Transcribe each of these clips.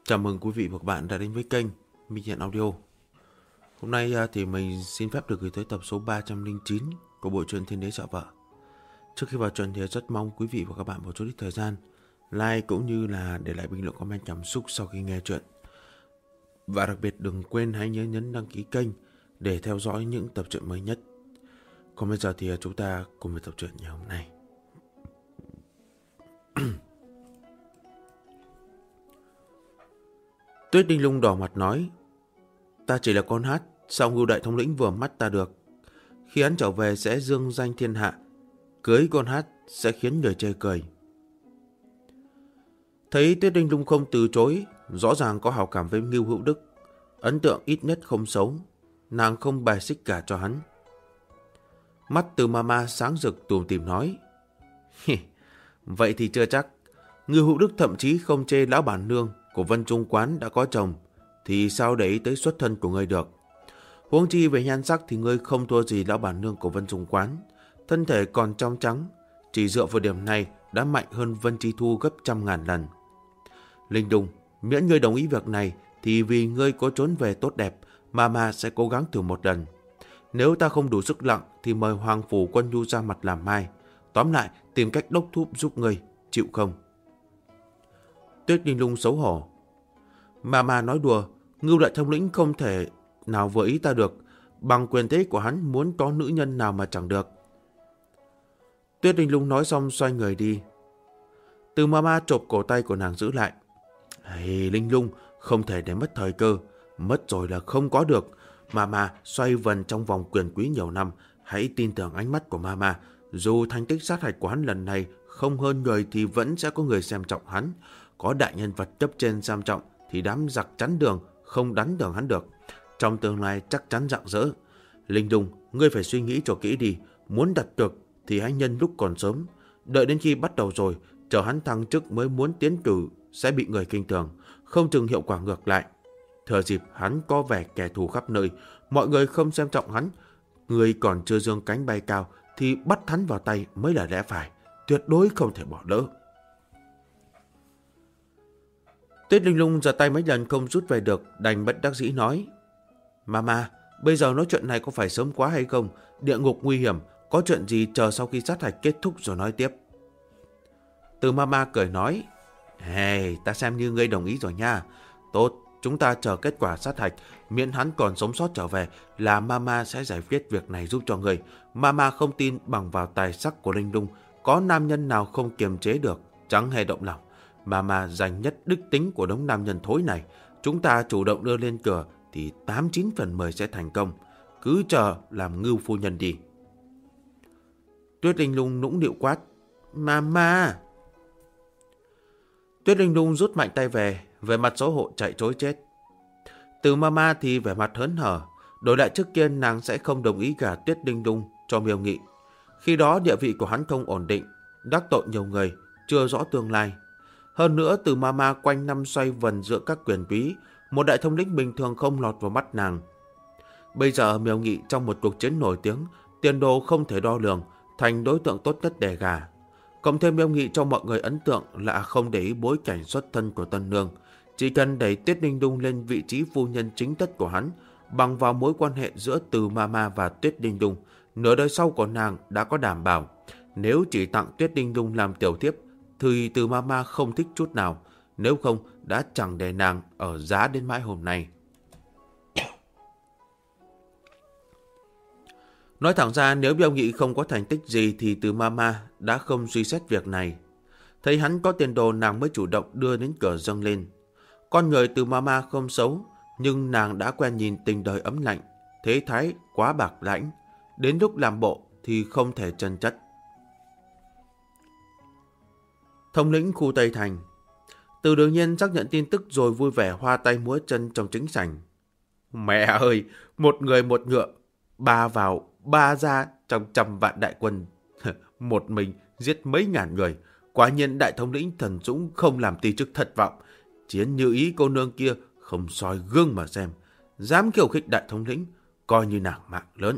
Chào mừng quý vị và các bạn đã đến với kênh Minh Hiện Audio. Hôm nay thì mình xin phép được gửi tới tập số 309 của bộ truyện Thiên Đế Sợ Vợ. Trước khi vào truyện thì rất mong quý vị và các bạn một chút ít thời gian like cũng như là để lại bình luận comment cảm xúc sau khi nghe truyện. Và đặc biệt đừng quên hãy nhớ nhấn đăng ký kênh để theo dõi những tập truyện mới nhất. Còn bây giờ thì chúng ta cùng với tập truyện ngày hôm nay. Tuyết Đinh Lung đỏ mặt nói: Ta chỉ là con hát, sao Ngưu Đại Thống lĩnh vừa mắt ta được. Khi hắn trở về sẽ dương danh thiên hạ, cưới con hát sẽ khiến người chê cười. Thấy Tuyết Đinh Lung không từ chối, rõ ràng có hảo cảm với Ngưu Hữu Đức, ấn tượng ít nhất không xấu, nàng không bài xích cả cho hắn. Mắt Từ Mama sáng rực tủm tỉm nói: Vậy thì chưa chắc. Ngưu Hữu Đức thậm chí không chê lão bản nương của Vân Trung Quán đã có chồng, thì sao để ý tới xuất thân của ngươi được. Huống chi về nhan sắc thì ngươi không thua gì lão bản nương của Vân Trung Quán, thân thể còn trong trắng, chỉ dựa vào điểm này đã mạnh hơn Vân Chi Thu gấp 100.000 lần. Linh Đung, miễn ngươi đồng ý việc này thì vì ngươi có trốn về tốt đẹp, Mama sẽ cố gắng thử một lần. Nếu ta không đủ sức lặng thì mời Hoàng Phủ Quân Nhu ra mặt làm mai. Tóm lại tìm cách đốc thúc giúp ngươi, chịu không? Tuyết Đinh Lung xấu hổ: Mama nói đùa, Ngưu Đại Thống lĩnh không thể nào vừa ý ta được. Bằng quyền thế của hắn muốn có nữ nhân nào mà chẳng được. Tuyết Đinh Lung nói xong xoay người đi. Từ Mama chộp cổ tay của nàng giữ lại. Linh Lung, không thể để mất thời cơ. Mất rồi là không có được. Mama xoay vần trong vòng quyền quý nhiều năm. Hãy tin tưởng ánh mắt của Mama. Dù thành tích sát hạch của hắn lần này không hơn người thì vẫn sẽ có người xem trọng hắn. Có đại nhân vật cấp trên xem trọng thì đám giặc chắn đường không đánh đường hắn được. Trong tương lai chắc chắn rạng rỡ. Linh Đung, ngươi phải suy nghĩ cho kỹ đi. Muốn đặt cược thì hãy nhân lúc còn sớm. Đợi đến khi bắt đầu rồi, chờ hắn thăng chức mới muốn tiến cử sẽ bị người kinh thường, không chừng hiệu quả ngược lại. Thừa dịp hắn có vẻ kẻ thù khắp nơi, mọi người không xem trọng hắn, người còn chưa dương cánh bay cao thì bắt hắn vào tay mới là lẽ phải, tuyệt đối không thể bỏ lỡ. Tuyết Linh Lung giật tay mấy lần không rút về được, đành bất đắc dĩ nói: Mama, bây giờ nói chuyện này có phải sớm quá hay không? Địa ngục nguy hiểm, có chuyện gì chờ sau khi sát hạch kết thúc rồi nói tiếp. Từ Mama cười nói: Ta xem như ngươi đồng ý rồi nha. Tốt, chúng ta chờ kết quả sát hạch, miễn hắn còn sống sót trở về là Mama sẽ giải quyết việc này giúp cho ngươi. Mama không tin bằng vào tài sắc của Linh Lung, có nam nhân nào không kiềm chế được, chẳng hề động lòng. Mama dành nhất đức tính của đống nam nhân thối này. Chúng ta chủ động đưa lên cửa thì 89 phần 10 sẽ thành công. Cứ chờ làm Ngưu phu nhân đi. Tuyết Linh Lung nũng nịu quát: Mama! Tuyết Linh Lung rút mạnh tay về, vẻ mặt xấu hổ chạy trối chết. Từ Mama thì vẻ mặt hớn hở. Đổi lại trước kia nàng sẽ không đồng ý gả Tuyết Linh Lung cho Miêu Nghị. Khi đó địa vị của hắn không ổn định, đắc tội nhiều người, chưa rõ tương lai. Hơn nữa Từ Mama quanh năm xoay vần giữa các quyền quý, một đại thống lĩnh bình thường không lọt vào mắt nàng. Bây giờ Miêu Nghị trong một cuộc chiến nổi tiếng, tiền đồ không thể đo lường, thành đối tượng tốt nhất để gả. Cộng thêm Miêu Nghị cho mọi người ấn tượng là không để ý bối cảnh xuất thân của tân nương, chỉ cần đẩy Tuyết Linh Lung lên vị trí phu nhân chính thức của hắn, bằng vào mối quan hệ giữa Từ Mama và Tuyết Linh Lung, nửa đời sau của nàng đã có đảm bảo. Nếu chỉ tặng Tuyết Linh Lung làm tiểu thiếp thì Từ Mama không thích chút nào, nếu không đã chẳng để nàng ở giá đến mãi hôm nay. Nói thẳng ra, nếu Miêu Nghị không có thành tích gì thì Từ Mama đã không suy xét việc này. Thấy hắn có tiền đồ nàng mới chủ động đưa đến cửa dâng lên. Con người Từ Mama không xấu, nhưng nàng đã quen nhìn tình đời ấm lạnh, thế thái quá bạc lãnh. Đến lúc làm bộ thì không thể chân chất. Thống lĩnh khu Tây Thành. Từ Đường Nhiên xác nhận tin tức rồi vui vẻ hoa tay múa chân trong chính sảnh. Mẹ ơi, một người một ngựa, ba vào ba ra trong 100 vạn đại quân. Một mình giết mấy ngàn người. Quả nhiên đại thống lĩnh thần dũng không làm ti chức thất vọng. Chiến như ý cô nương kia không soi gương mà xem. Dám khiêu khích đại thống lĩnh, coi như nàng mạng lớn.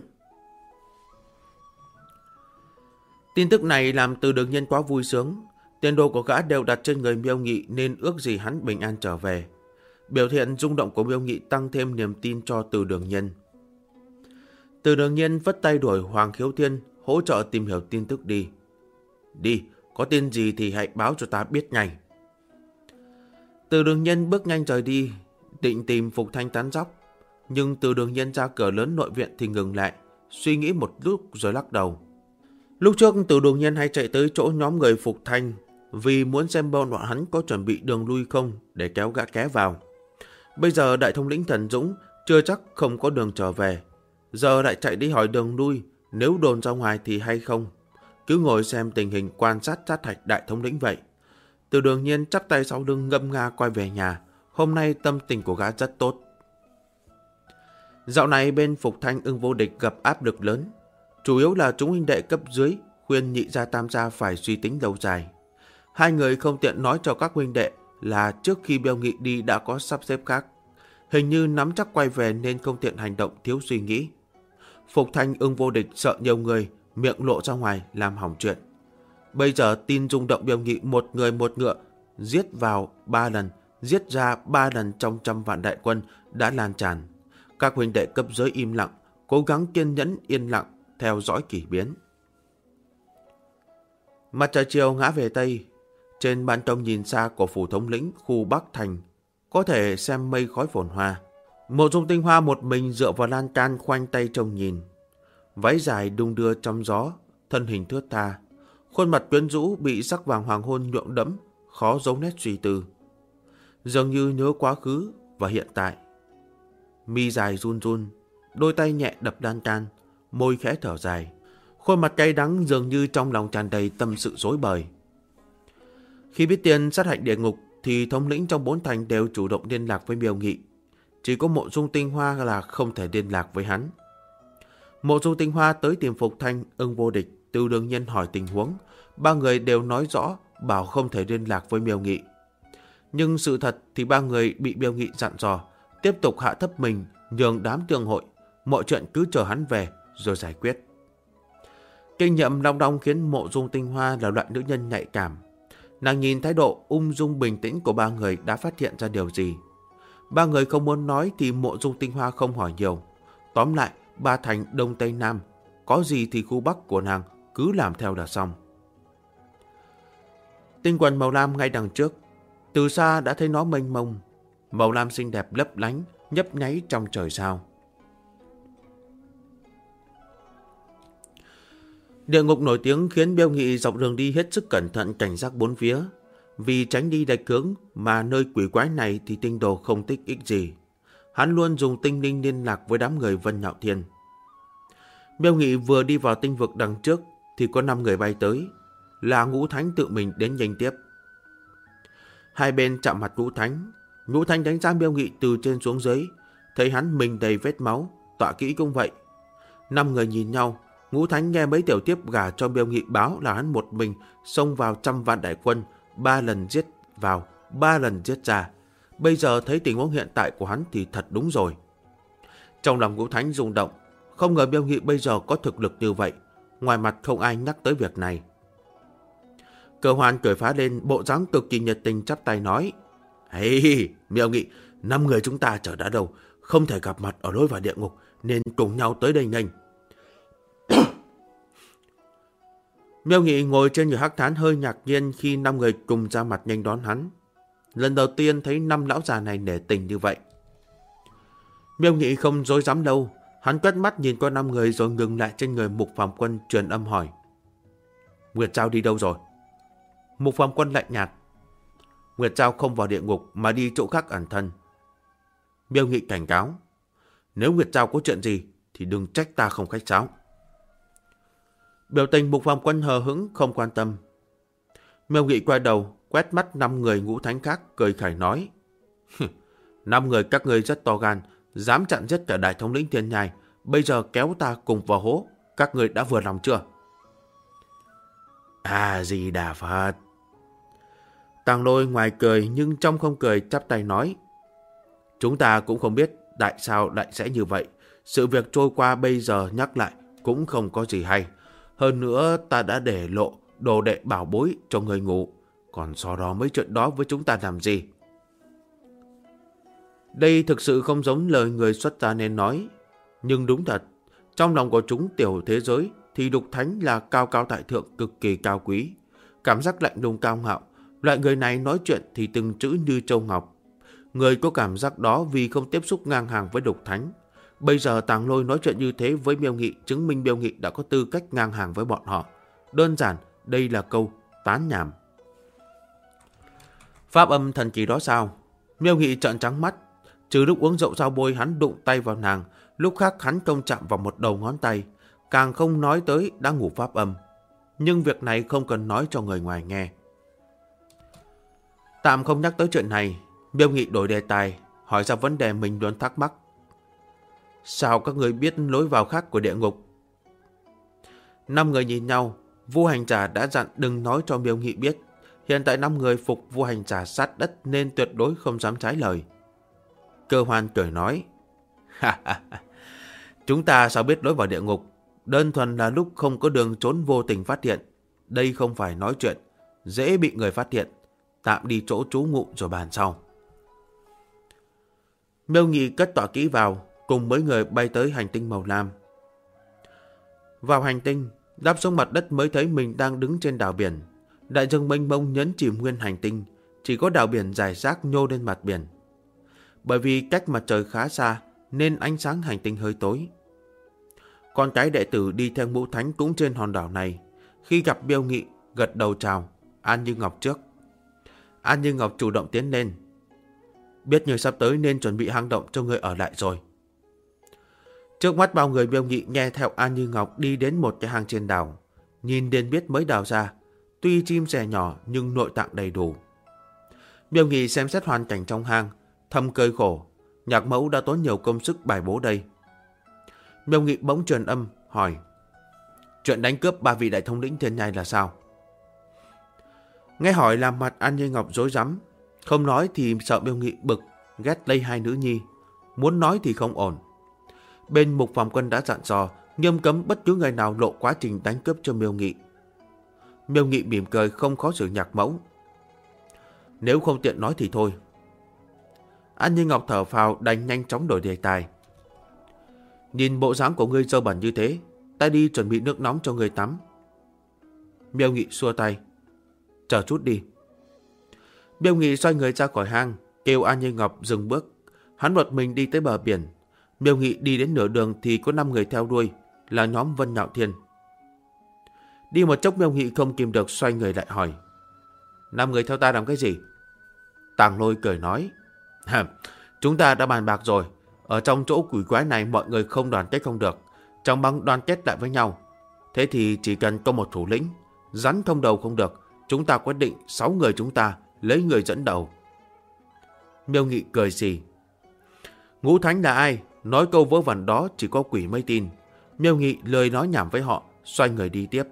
Tin tức này làm Từ Đường Nhiên quá vui sướng. Tiền đồ của gã đều đặt trên người Miêu Nghị nên ước gì hắn bình an trở về. Biểu hiện rung động của Miêu Nghị tăng thêm niềm tin cho Từ Đường Nhiên. Từ Đường Nhiên vất tay đuổi Hoàng Khiếu Thiên hỗ trợ tìm hiểu tin tức đi. Đi, có tin gì thì hãy báo cho ta biết ngay. Từ Đường Nhiên bước nhanh rời đi, định tìm Phục Thanh tán dóc. Nhưng Từ Đường Nhiên ra cửa lớn nội viện thì ngừng lại, suy nghĩ một lúc rồi lắc đầu. Lúc trước Từ Đường Nhiên hay chạy tới chỗ nhóm người Phục Thanh vì muốn xem bọn hắn có chuẩn bị đường lui không để kéo gã ké vào. Bây giờ đại thống lĩnh Thần Dũng chưa chắc không có đường trở về. Giờ lại chạy đi hỏi đường lui, nếu đồn ra ngoài thì hay không. Cứ ngồi xem tình hình quan sát sát hạch đại thống lĩnh vậy. Từ Đường Nhiên chắp tay sau lưng ngâm nga quay về nhà. Hôm nay tâm tình của gã rất tốt. Dạo này bên Phục Thanh Ưng Vô Địch gặp áp lực lớn. Chủ yếu là chúng huynh đệ cấp dưới khuyên Nhị gia Tam gia phải suy tính lâu dài. Hai người không tiện nói cho các huynh đệ là trước khi Miêu Nghị đi đã có sắp xếp khác. Hình như nắm chắc quay về nên không tiện hành động thiếu suy nghĩ. Phục Thanh Ưng Vô Địch sợ nhiều người miệng lộ ra ngoài làm hỏng chuyện. Bây giờ tin rung động Miêu Nghị một người một ngựa giết vào 3 lần, giết ra 3 lần trong 100 vạn đại quân đã lan tràn. Các huynh đệ cấp dưới im lặng, cố gắng kiên nhẫn yên lặng theo dõi kỳ biến. Mặt trời chiều ngã về Tây. Trên ban công nhìn xa của phủ thống lĩnh khu Bắc Thành có thể xem mây khói phồn hoa. Mộ Dung Tinh Hoa một mình dựa vào lan can khoanh tay trông nhìn. Váy dài đung đưa trong gió, thân hình thướt tha, khuôn mặt quyến rũ bị sắc vàng hoàng hôn nhuộm đẫm, khó giấu nét suy tư. Dường như nhớ quá khứ và hiện tại. Mi dài run run, đôi tay nhẹ đập lan can, môi khẽ thở dài. Khuôn mặt cay đắng dường như trong lòng tràn đầy tâm sự rối bời. Khi biết tiền sát hạch địa ngục thì thống lĩnh trong 4 thành đều chủ động liên lạc với Miêu Nghị. Chỉ có Mộ Dung Tinh Hoa là không thể liên lạc với hắn. Mộ Dung Tinh Hoa tới tìm Phục Thanh, Ưng Vô Địch, Từ Đường Nhiên hỏi tình huống. Ba người đều nói rõ bảo không thể liên lạc với Miêu Nghị. Nhưng sự thật thì ba người bị Miêu Nghị dặn dò tiếp tục hạ thấp mình, nhường đám tương hội, mọi chuyện cứ chờ hắn về rồi giải quyết. Kinh nghiệm long đong khiến Mộ Dung Tinh Hoa là loại nữ nhân nhạy cảm. Nàng nhìn thái độ ung dung bình tĩnh của ba người đã phát hiện ra điều gì. Ba người không muốn nói thì Mộ Dung Tinh Hoa không hỏi nhiều. Tóm lại, 3 thành Đông Tây Nam, có gì thì khu Bắc của nàng cứ làm theo là xong. Tinh quần màu lam ngay đằng trước, từ xa đã thấy nó mênh mông, màu lam xinh đẹp lấp lánh, nhấp nháy trong trời sao. Địa ngục nổi tiếng khiến Miêu Nghị dọc đường đi hết sức cẩn thận cảnh giác bốn phía. Vì tránh đi đạch hướng mà nơi quỷ quái này thì tinh đồ không tích ích gì. Hắn luôn dùng tinh linh liên lạc với đám người Vân Nhạo Thiên. Miêu Nghị vừa đi vào tinh vực đằng trước thì có 5 người bay tới. Là Ngũ Thánh tự mình đến nhanh tiếp. Hai bên chạm mặt Ngũ Thánh. Ngũ Thánh đánh giá Miêu Nghị từ trên xuống dưới. Thấy hắn mình đầy vết máu, tọa kỹ cũng vậy. 5 người nhìn nhau. Ngũ Thánh nghe mấy tiểu tiếp gả cho Miêu Nghị báo là hắn một mình xông vào 100 vạn đại quân, 3 lần giết vào, 3 lần giết ra. Bây giờ thấy tình huống hiện tại của hắn thì thật đúng rồi. Trong lòng Ngũ Thánh rung động, không ngờ Miêu Nghị bây giờ có thực lực như vậy. Ngoài mặt không ai nhắc tới việc này. Cờ Hoan cười phá lên, bộ dáng cực kỳ nhiệt tình chắp tay nói: Hey, Miêu Nghị, 5 người chúng ta chờ đã đâu, không thể gặp mặt ở lối vào địa ngục nên cùng nhau tới đây nhanh. Miêu Nghị ngồi trên người hắc thán hơi ngạc nhiên khi 5 người cùng ra mặt nhanh đón hắn. Lần đầu tiên thấy 5 lão già này nể tình như vậy. Miêu Nghị không dối dám lâu, hắn quét mắt nhìn qua 5 người rồi ngừng lại trên người Mục Phàm Quân truyền âm hỏi: Nguyệt Giao đi đâu rồi? Mục Phàm Quân lạnh nhạt: Nguyệt Giao không vào địa ngục mà đi chỗ khác ẩn thân. Miêu Nghị cảnh cáo: Nếu Nguyệt Giao có chuyện gì thì đừng trách ta không khách sáo. Biểu tình Mục Phàm Quân hờ hững không quan tâm. Miêu Nghị quay đầu quét mắt 5 người Ngũ Thánh khác cười khẩy nói: 5 người các ngươi rất to gan, dám chặn giết cả đại thống lĩnh Thiên Nhai, bây giờ kéo ta cùng vào hố, các ngươi đã vừa lòng chưa? A Di Đà Phật. Tàng Lôi ngoài cười nhưng trong không cười chắp tay nói: Chúng ta cũng không biết tại sao lại sẽ như vậy. Sự việc trôi qua bây giờ nhắc lại cũng không có gì hay. Hơn nữa ta đã để lộ đồ đệ bảo bối cho người ngủ. Còn sau đó mấy chuyện đó với chúng ta làm gì? Đây thực sự không giống lời người xuất gia nên nói. Nhưng đúng thật, trong lòng của chúng tiểu thế giới thì Lục Thánh là cao cao tại thượng, cực kỳ cao quý. Cảm giác lạnh lùng cao ngạo. Loại người này nói chuyện thì từng chữ như châu ngọc. Người có cảm giác đó vì không tiếp xúc ngang hàng với Lục Thánh. Bây giờ Tàng Lôi nói chuyện như thế với Miêu Nghị, chứng minh Miêu Nghị đã có tư cách ngang hàng với bọn họ. Đơn giản, đây là câu tán nhảm. Pháp âm thần kỳ đó sao? Miêu Nghị trợn trắng mắt. Trừ lúc uống rượu rau bôi hắn đụng tay vào nàng, lúc khác hắn không chạm vào một đầu ngón tay, càng không nói tới đã ngủ pháp âm. Nhưng việc này không cần nói cho người ngoài nghe. Tạm không nhắc tới chuyện này, Miêu Nghị đổi đề tài, hỏi ra vấn đề mình luôn thắc mắc. Sao các người biết lối vào khác của địa ngục? 5 người nhìn nhau, Vua Hành Giả đã dặn đừng nói cho Miêu Nghị biết. Hiện tại 5 người phục Vua Hành Giả sát đất nên tuyệt đối không dám trái lời. Cơ Hoan cười nói, chúng ta sao biết lối vào địa ngục? Đơn thuần là lúc không có đường trốn vô tình phát hiện. Đây không phải nói chuyện, dễ bị người phát hiện. Tạm đi chỗ trú ngụ rồi bàn sau. Miêu Nghị cất tọa kỹ vào, cùng mấy người bay tới hành tinh màu lam. Vào hành tinh, đáp xuống mặt đất mới thấy mình đang đứng trên đảo biển. Đại dương mênh mông nhấn chìm nguyên hành tinh, chỉ có đảo biển rải rác nhô lên mặt biển. Bởi vì cách mặt trời khá xa nên ánh sáng hành tinh hơi tối. Con cái đệ tử đi theo Ngũ Thánh cũng trên hòn đảo này. Khi gặp Miêu Nghị, gật đầu chào. An Như Ngọc trước. An Như Ngọc chủ động tiến lên. Biết người sắp tới nên chuẩn bị hang động cho người ở lại rồi. Trước mắt bao người, Miêu Nghị nghe theo An Như Ngọc đi đến một cái hang trên đảo. Nhìn đến biết mới đào ra. Tuy chim sẻ nhỏ nhưng nội tạng đầy đủ. Miêu Nghị xem xét hoàn cảnh trong hang, thầm cười khổ. Nhạc mẫu đã tốn nhiều công sức bài bố đây. Miêu Nghị bỗng truyền âm hỏi, chuyện đánh cướp 3 vị đại thống lĩnh thiên nhai là sao? Nghe hỏi làm mặt An Như Ngọc rối rắm. Không nói thì sợ Miêu Nghị bực, ghét lây 2 nữ nhi. Muốn nói thì không ổn. Bên Mục Phạm Quân đã dặn dò nghiêm cấm bất cứ người nào lộ quá trình đánh cướp cho Miêu Nghị. Miêu Nghị mỉm cười không khó xử Nhạc mẫu. Nếu không tiện nói thì thôi. An Như Ngọc thở phào đành nhanh chóng đổi đề tài. Nhìn bộ dáng của ngươi dơ bẩn như thế, ta đi chuẩn bị nước nóng cho ngươi tắm. Miêu Nghị xua tay. Chờ chút đi. Miêu Nghị xoay người ra khỏi hang, kêu An Như Ngọc dừng bước. Hắn một mình đi tới bờ biển. Miêu Nghị đi đến nửa đường thì có 5 người theo đuôi, là nhóm Vân Nhạo Thiên. Đi một chốc Miêu Nghị không kìm được xoay người lại hỏi, 5 người theo ta làm cái gì? Tàng Lôi cười nói, chúng ta đã bàn bạc rồi. Ở trong chỗ quỷ quái này mọi người không đoàn kết không được, trong băng đoàn kết lại với nhau. Thế thì chỉ cần có một thủ lĩnh, rắn không đầu không được. Chúng ta quyết định 6 người chúng ta lấy người dẫn đầu. Miêu Nghị cười xì. Ngũ Thánh là ai? Nói câu vớ vẩn đó chỉ có quỷ mới tin. Miêu Nghị lời nói nhảm với họ, xoay người đi tiếp.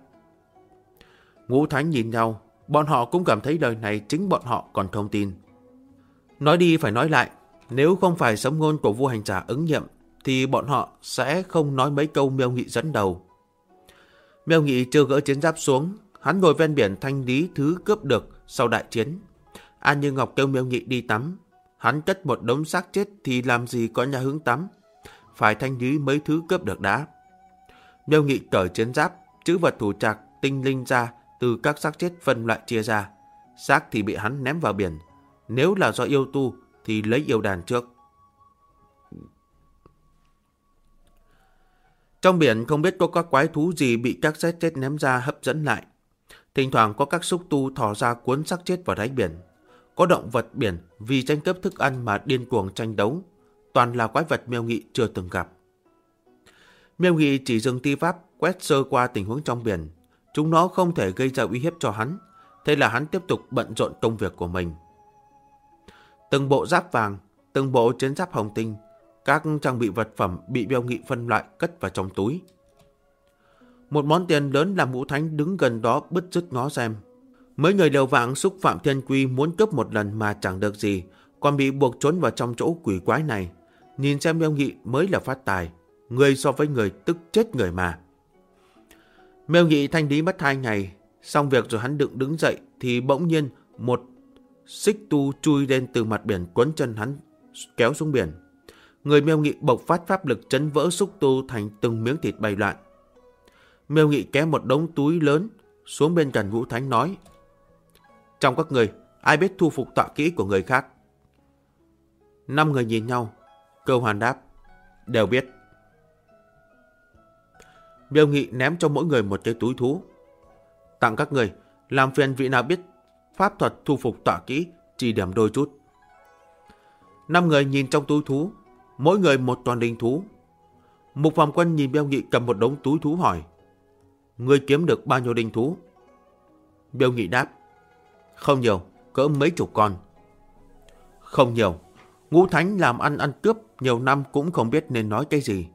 Ngũ Thánh nhìn nhau, bọn họ cũng cảm thấy lời này chính bọn họ còn không tin. Nói đi phải nói lại, nếu không phải sấm ngôn của Vua Hành Giả ứng nghiệm thì bọn họ sẽ không nói mấy câu Miêu Nghị dẫn đầu. Miêu Nghị chưa gỡ chiến giáp xuống, hắn ngồi ven biển thanh lý thứ cướp được sau đại chiến. An Như Ngọc kêu Miêu Nghị đi tắm. Hắn cất một đống xác chết thì làm gì có nhà hứng tắm. Phải thanh lý mấy thứ cướp được đã. Miêu Nghị cởi chiến giáp, trữ vật thủ trạc, tinh linh ra từ các xác chết phân loại chia ra. Xác thì bị hắn ném vào biển. Nếu là do yêu tu thì lấy yêu đàn trước. Trong biển không biết có các quái thú gì bị các xác chết ném ra hấp dẫn lại. Thỉnh thoảng có các xúc tu thò ra cuốn xác chết vào đáy biển. Có động vật biển vì tranh cướp thức ăn mà điên cuồng tranh đấu. Toàn là quái vật Miêu Nghị chưa từng gặp. Miêu Nghị chỉ dừng ti pháp quét sơ qua tình huống trong biển. Chúng nó không thể gây ra uy hiếp cho hắn. Thế là hắn tiếp tục bận rộn công việc của mình. Từng bộ giáp vàng, từng bộ chiến giáp hồng tinh, các trang bị vật phẩm bị Miêu Nghị phân loại cất vào trong túi. Một món tiền lớn làm Ngũ Thánh đứng gần đó bứt rứt ngó xem. Mấy người liều vạng xúc phạm thiên quy muốn cướp một lần mà chẳng được gì, còn bị buộc trốn vào trong chỗ quỷ quái này. Nhìn xem Miêu Nghị mới là phát tài, người so với người tức chết người mà. Miêu Nghị thanh lý mất 2 ngày, xong việc rồi hắn định đứng dậy thì bỗng nhiên một xích tu chui lên từ mặt biển quấn chân hắn kéo xuống biển. Người Miêu Nghị bộc phát pháp lực chấn vỡ xúc tu thành từng miếng thịt bay loạn. Miêu Nghị kéo một đống túi lớn xuống bên cạnh Ngũ Thánh nói: trong các người, ai biết thu phục tọa kỹ của người khác? 5 người nhìn nhau. Cơ Hoàn đáp: đều biết. Miêu Nghị ném cho mỗi người một cái túi thú. Tặng các người, làm phiền vị nào biết pháp thuật thu phục tọa kỹ, chỉ điểm đôi chút. 5 người nhìn trong túi thú, mỗi người một toàn linh thú. Mục Phàm Quân nhìn Miêu Nghị cầm một đống túi thú hỏi: ngươi kiếm được bao nhiêu linh thú? Miêu Nghị đáp: không nhiều, cỡ mấy chục con. Không nhiều. Ngũ Thánh làm ăn cướp nhiều năm cũng không biết nên nói cái gì.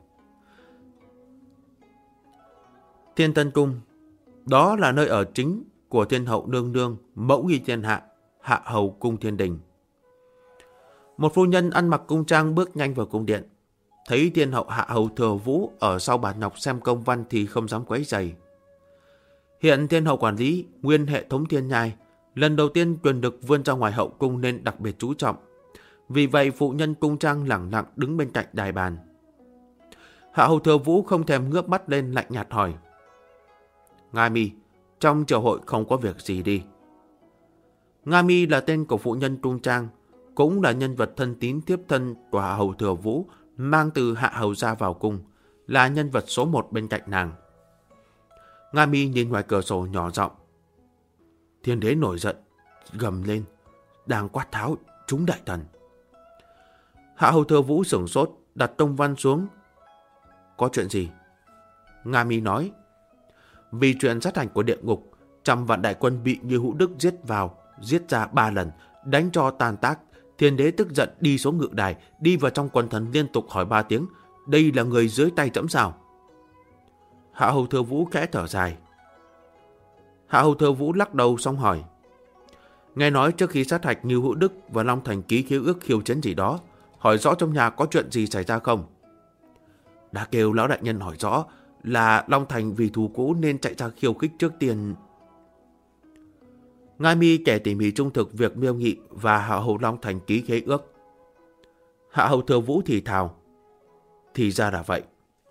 Thiên Tân Cung, đó là nơi ở chính của Thiên Hậu Nương Nương, mẫu nghi thiên hạ, Hạ Hầu Cung Thiên Đình. Một phu nhân ăn mặc cung trang bước nhanh vào cung điện. Thấy Thiên Hậu Hạ Hầu Thừa Vũ ở sau bàn ngọc xem công văn thì không dám quấy rầy. Hiện Thiên Hậu quản lý nguyên hệ thống thiên nhai, lần đầu tiên quyền lực vươn ra ngoài hậu cung nên đặc biệt chú trọng. Vì vậy phụ nhân cung trang lẳng lặng đứng bên cạnh đài bàn. Hạ Hầu Thừa Vũ không thèm ngước mắt lên, lạnh nhạt hỏi: Nga Mi, trong triều hội không có việc gì đi? Nga Mi là tên của phụ nhân cung trang, cũng là nhân vật thân tín thiếp thân của Hạ Hầu Thừa Vũ, mang từ Hạ Hầu gia vào cung, là nhân vật số 1 bên cạnh nàng. Nga Mi nhìn ngoài cửa sổ nhỏ giọng: Thiên đế nổi giận, gầm lên, đang quát tháo chúng đại thần. Hạ Hầu Thừa Vũ sửng sốt, đặt tông văn xuống. Có chuyện gì? Nga Mi nói: vì chuyện sát hành của địa ngục, 100 vạn đại quân bị Như Hữu Đức giết ra 3 lần, đánh cho tan tác. Thiên đế tức giận đi xuống ngự đài, đi vào trong quần thần liên tục hỏi 3 tiếng: đây là người dưới tay trẫm sao? Hạ Hầu Thừa Vũ khẽ thở dài. Hạ Hầu Thừa Vũ lắc đầu xong hỏi: nghe nói trước khi sát hạch Như Hữu Đức và Long Thành ký khế ước khiêu chiến gì đó, hỏi rõ trong nhà có chuyện gì xảy ra không? Đã kêu lão đại nhân hỏi rõ, là Long Thành vì thù cũ nên chạy ra khiêu khích trước tiên. Nga Mi kể tỉ mỉ trung thực việc Miêu Nghị và Hạ Hầu Long Thành ký khế ước. Hạ Hầu Thừa Vũ thì thào: thì ra là vậy.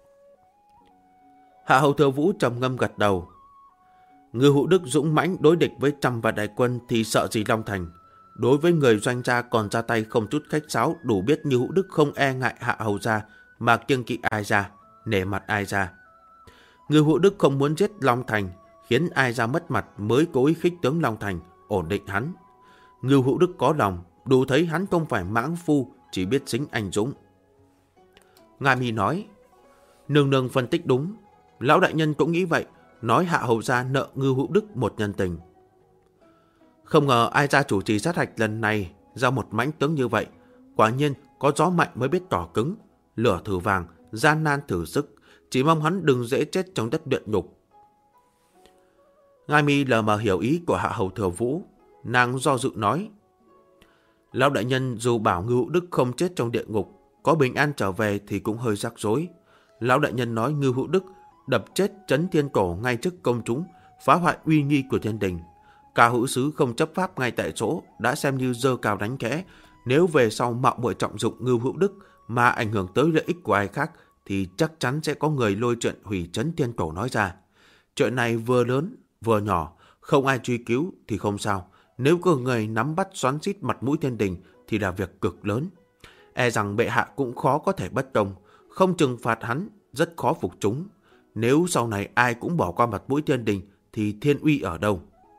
Hạ Hầu Thừa Vũ trầm ngâm gật đầu. Ngư Hữu Đức dũng mãnh đối địch với 100 vạn đại quân thì sợ gì Long Thành. Đối với người doanh gia còn ra tay không chút khách sáo, đủ biết Ngư Hữu Đức không e ngại Hạ Hầu gia mà kiêng kỵ ai ra, nể mặt ai ra. Ngư Hữu Đức không muốn giết Long Thành, khiến ai ra mất mặt mới cố ý khích tướng Long Thành, ổn định hắn. Ngư Hữu Đức có lòng, đủ thấy hắn không phải mãng phu, chỉ biết xính anh dũng. Nga Mi nói: nương nương phân tích đúng, lão đại nhân cũng nghĩ vậy, nói Hạ Hầu gia nợ Ngư Hữu Đức một nhân tình. Không ngờ ai ra chủ trì sát hạch lần này ra một mãnh tướng như vậy, quả nhiên có gió mạnh mới biết cỏ cứng, lửa thử vàng, gian nan thử sức, chỉ mong hắn đừng dễ chết trong đất luyện ngục. Nga Mi lờ mờ hiểu ý của Hạ Hầu Thừa Vũ, nàng do dự nói: lão đại nhân dù bảo Ngư Hữu Đức không chết trong địa ngục, có bình an trở về thì cũng hơi rắc rối. Lão đại nhân nói Ngư Hữu Đức đập chết Trấn Thiên Cổ ngay trước công chúng, phá hoại uy nghi của thiên đình. Cao hữu sứ không chấp pháp ngay tại chỗ đã xem như dơ cao đánh khẽ. Nếu về sau mạo muội trọng dụng Ngư Hữu Đức mà ảnh hưởng tới lợi ích của ai khác, thì chắc chắn sẽ có người lôi chuyện hủy Trấn Thiên Cổ nói ra. Chuyện này vừa lớn vừa nhỏ, không ai truy cứu thì không sao. Nếu có người nắm bắt xoắn xít mặt mũi thiên đình thì là việc cực lớn. E rằng bệ hạ cũng khó có thể bất công, không trừng phạt hắn rất khó phục chúng. Nếu sau này ai cũng bỏ qua mặt mũi thiên đình thì thiên uy ở đâu?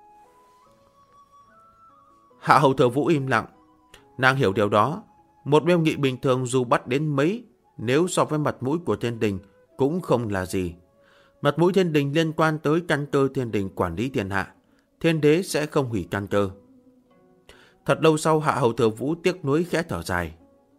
Hạ Hầu Thừa Vũ im lặng. Nàng hiểu điều đó. Một Miêu Nghị bình thường dù bắt đến mấy, nếu so với mặt mũi của thiên đình cũng không là gì. Mặt mũi thiên đình liên quan tới căn cơ thiên đình quản lý thiên hạ. Thiên đế sẽ không hủy căn cơ. Thật lâu sau, Hạ Hầu Thừa Vũ tiếc nuối khẽ thở dài.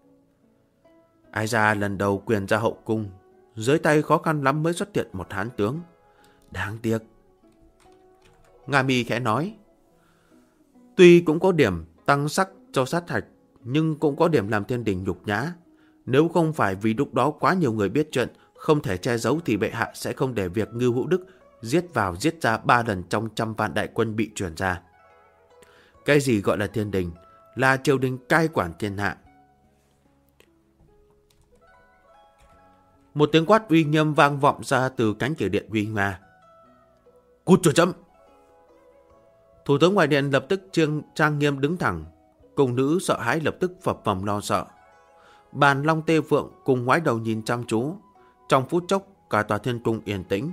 Ai ra lần đầu quyền ra hậu cung, dưới tay khó khăn lắm mới xuất hiện một hán tướng. Đáng tiếc. Nga Mi khẽ nói: tuy cũng có điểm tăng sắc cho sát hạch, nhưng cũng có điểm làm thiên đình nhục nhã. Nếu không phải vì lúc đó quá nhiều người biết chuyện, không thể che giấu thì bệ hạ sẽ không để việc Ngư Hữu Đức giết vào giết ra 3 lần trong 100 vạn đại quân bị chuyển ra. Cái gì gọi là thiên đình? Là triều đình cai quản thiên hạ. Một tiếng quát uy nghiêm vang vọng ra từ cánh cửa điện uy nga. Cút cho chậm! Thủ tướng ngoài điện lập tức trang nghiêm đứng thẳng. Cung nữ sợ hãi lập tức phập phồng lo sợ. Bàn Long Tê Phượng cùng ngoái đầu nhìn chăm chú. Trong phút chốc cả tòa thiên cung yên tĩnh.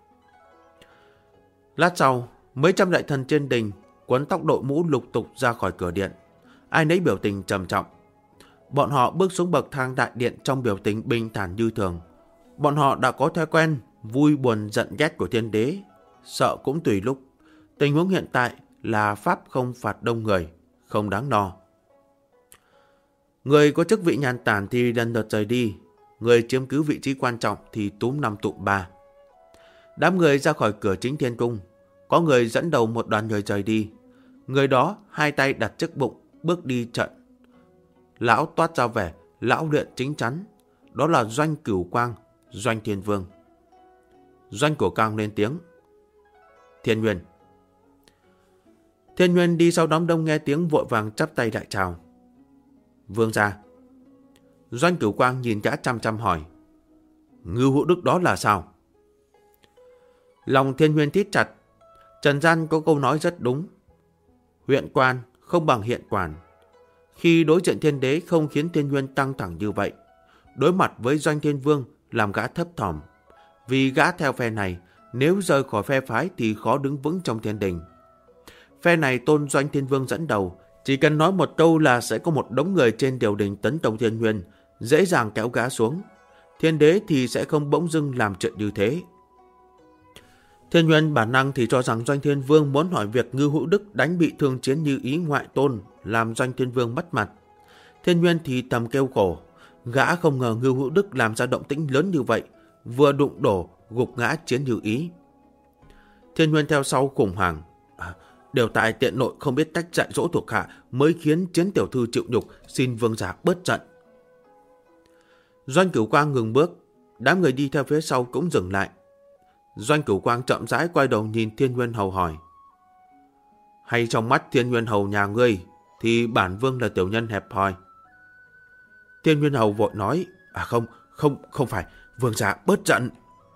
Lát sau, mấy trăm đại thần trên đình quấn tóc đội mũ lục tục ra khỏi cửa điện. Ai nấy biểu tình trầm trọng. Bọn họ bước xuống bậc thang đại điện trong biểu tình bình thản như thường. Bọn họ đã có thói quen vui buồn giận ghét của thiên đế, sợ cũng tùy lúc. Tình huống hiện tại là pháp không phạt đông người, không đáng lo. Người có chức vị nhàn tản thì lần lượt rời đi, người chiếm cứ vị trí quan trọng thì túm năm tụm ba. Đám người ra khỏi cửa chính thiên cung, có người dẫn đầu một đoàn người rời đi. Người đó hai tay đặt trước bụng, bước đi trận. Lão toát ra vẻ lão luyện chính chắn, đó là Doanh Cửu Quang, Doanh Thiên Vương. Doanh Cửu Quang lên tiếng. Thiên Nguyên. Thiên Nguyên đi sau đám đông nghe tiếng vội vàng chắp tay đại chào. Vương gia. Doanh Cửu Quang nhìn gã chăm chăm hỏi. Ngưu Hữu Đức đó là sao? Lòng Thiên Nguyên thít chặt. Trần gian có câu nói rất đúng. Huyện quan không bằng hiện quản. Khi đối diện thiên đế không khiến Thiên Nguyên tăng thẳng như vậy. Đối mặt với Doanh Thiên Vương làm gã thấp thỏm. Vì gã theo phe này, nếu rời khỏi phe phái thì khó đứng vững trong thiên đình. Phe này tôn Doanh Thiên Vương dẫn đầu, chỉ cần nói một câu là sẽ có một đống người trên triều đình tấn công Thiên Nguyên, dễ dàng kéo gã xuống. Thiên đế thì sẽ không bỗng dưng làm chuyện như thế. Thiên Nguyên bản năng thì cho rằng Doanh Thiên Vương muốn hỏi việc Ngưu Hữu Đức đánh bị thương chiến như ý ngoại tôn, làm Doanh Thiên Vương mất mặt. Thiên Nguyên thì thầm kêu khổ, gã không ngờ Ngưu Hữu Đức làm ra động tĩnh lớn như vậy, vừa đụng đổ gục ngã chiến như ý. Thiên Nguyên theo sau khủng hoảng. Đều tại tiện nội không biết cách dạy dỗ thuộc hạ mới khiến Chiến tiểu thư chịu nhục, xin vương giả bớt giận. Doanh Cửu Quang ngừng bước, đám người đi theo phía sau cũng dừng lại. Doanh Cửu Quang chậm rãi quay đầu nhìn Thiên Nguyên Hầu hỏi. Hay trong mắt Thiên Nguyên Hầu nhà ngươi thì bản vương là tiểu nhân hẹp hòi? Thiên Nguyên Hầu vội nói. Không phải, vương giả bớt giận.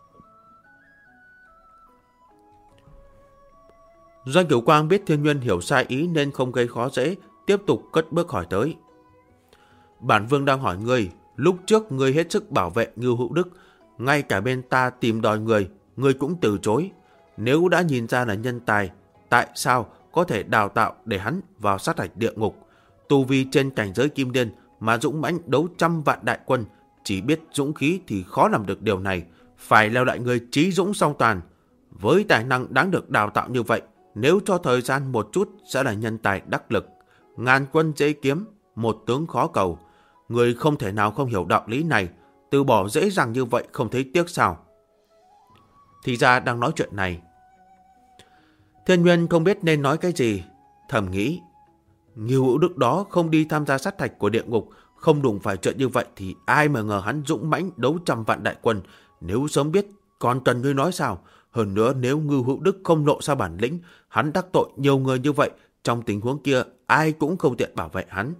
Doanh Cửu Quang biết Thiên Nguyên hiểu sai ý nên không gây khó dễ, tiếp tục cất bước hỏi tới. Bản vương đang hỏi ngươi, lúc trước ngươi hết sức bảo vệ Ngưu Hữu Đức, ngay cả bên ta tìm đòi ngươi cũng từ chối. Nếu đã nhìn ra là nhân tài, tại sao có thể đào tạo để hắn vào sát hạch địa ngục? Tu vi trên cảnh giới kim điên mà dũng mãnh đấu trăm vạn đại quân, chỉ biết dũng khí thì khó làm được điều này, phải leo lại người trí dũng song toàn. Với tài năng đáng được đào tạo như vậy, nếu cho thời gian một chút sẽ là nhân tài đắc lực. Ngàn quân dễ kiếm, một tướng khó cầu. Người không thể nào không hiểu đạo lý này, từ bỏ dễ dàng như vậy không thấy tiếc sao? Thì ra đang nói chuyện này. Thiên Nguyên không biết nên nói cái gì, thầm nghĩ. Ngưu Hữu Đức đó không đi tham gia sát hạch của địa ngục, không đụng phải chuyện như vậy thì ai mà ngờ hắn dũng mãnh đấu trăm vạn đại quân. Nếu sớm biết, còn cần ngươi nói sao? Hơn nữa nếu Ngưu Hữu Đức không lộ ra bản lĩnh, hắn đắc tội nhiều người như vậy, trong tình huống kia ai cũng không tiện bảo vệ hắn.